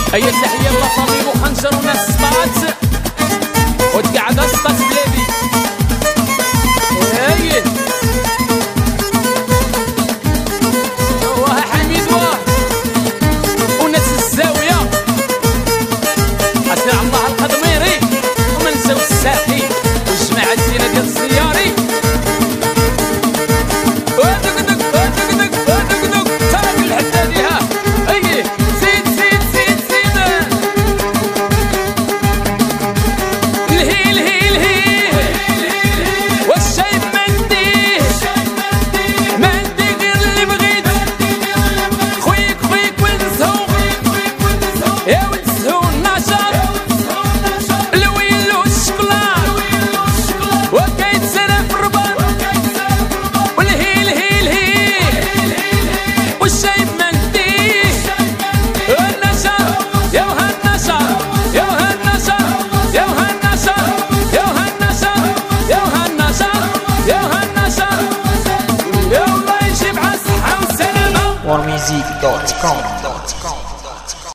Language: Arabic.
هيا تحية لطبيب وخنجر وناس سطات وتقعد اسطات بلادي. هيا وها حميد وناس الزاوية اسمع الله القدميري وما نساو الساقي والجماعة ديالنا ديال الزياري. warmusic.com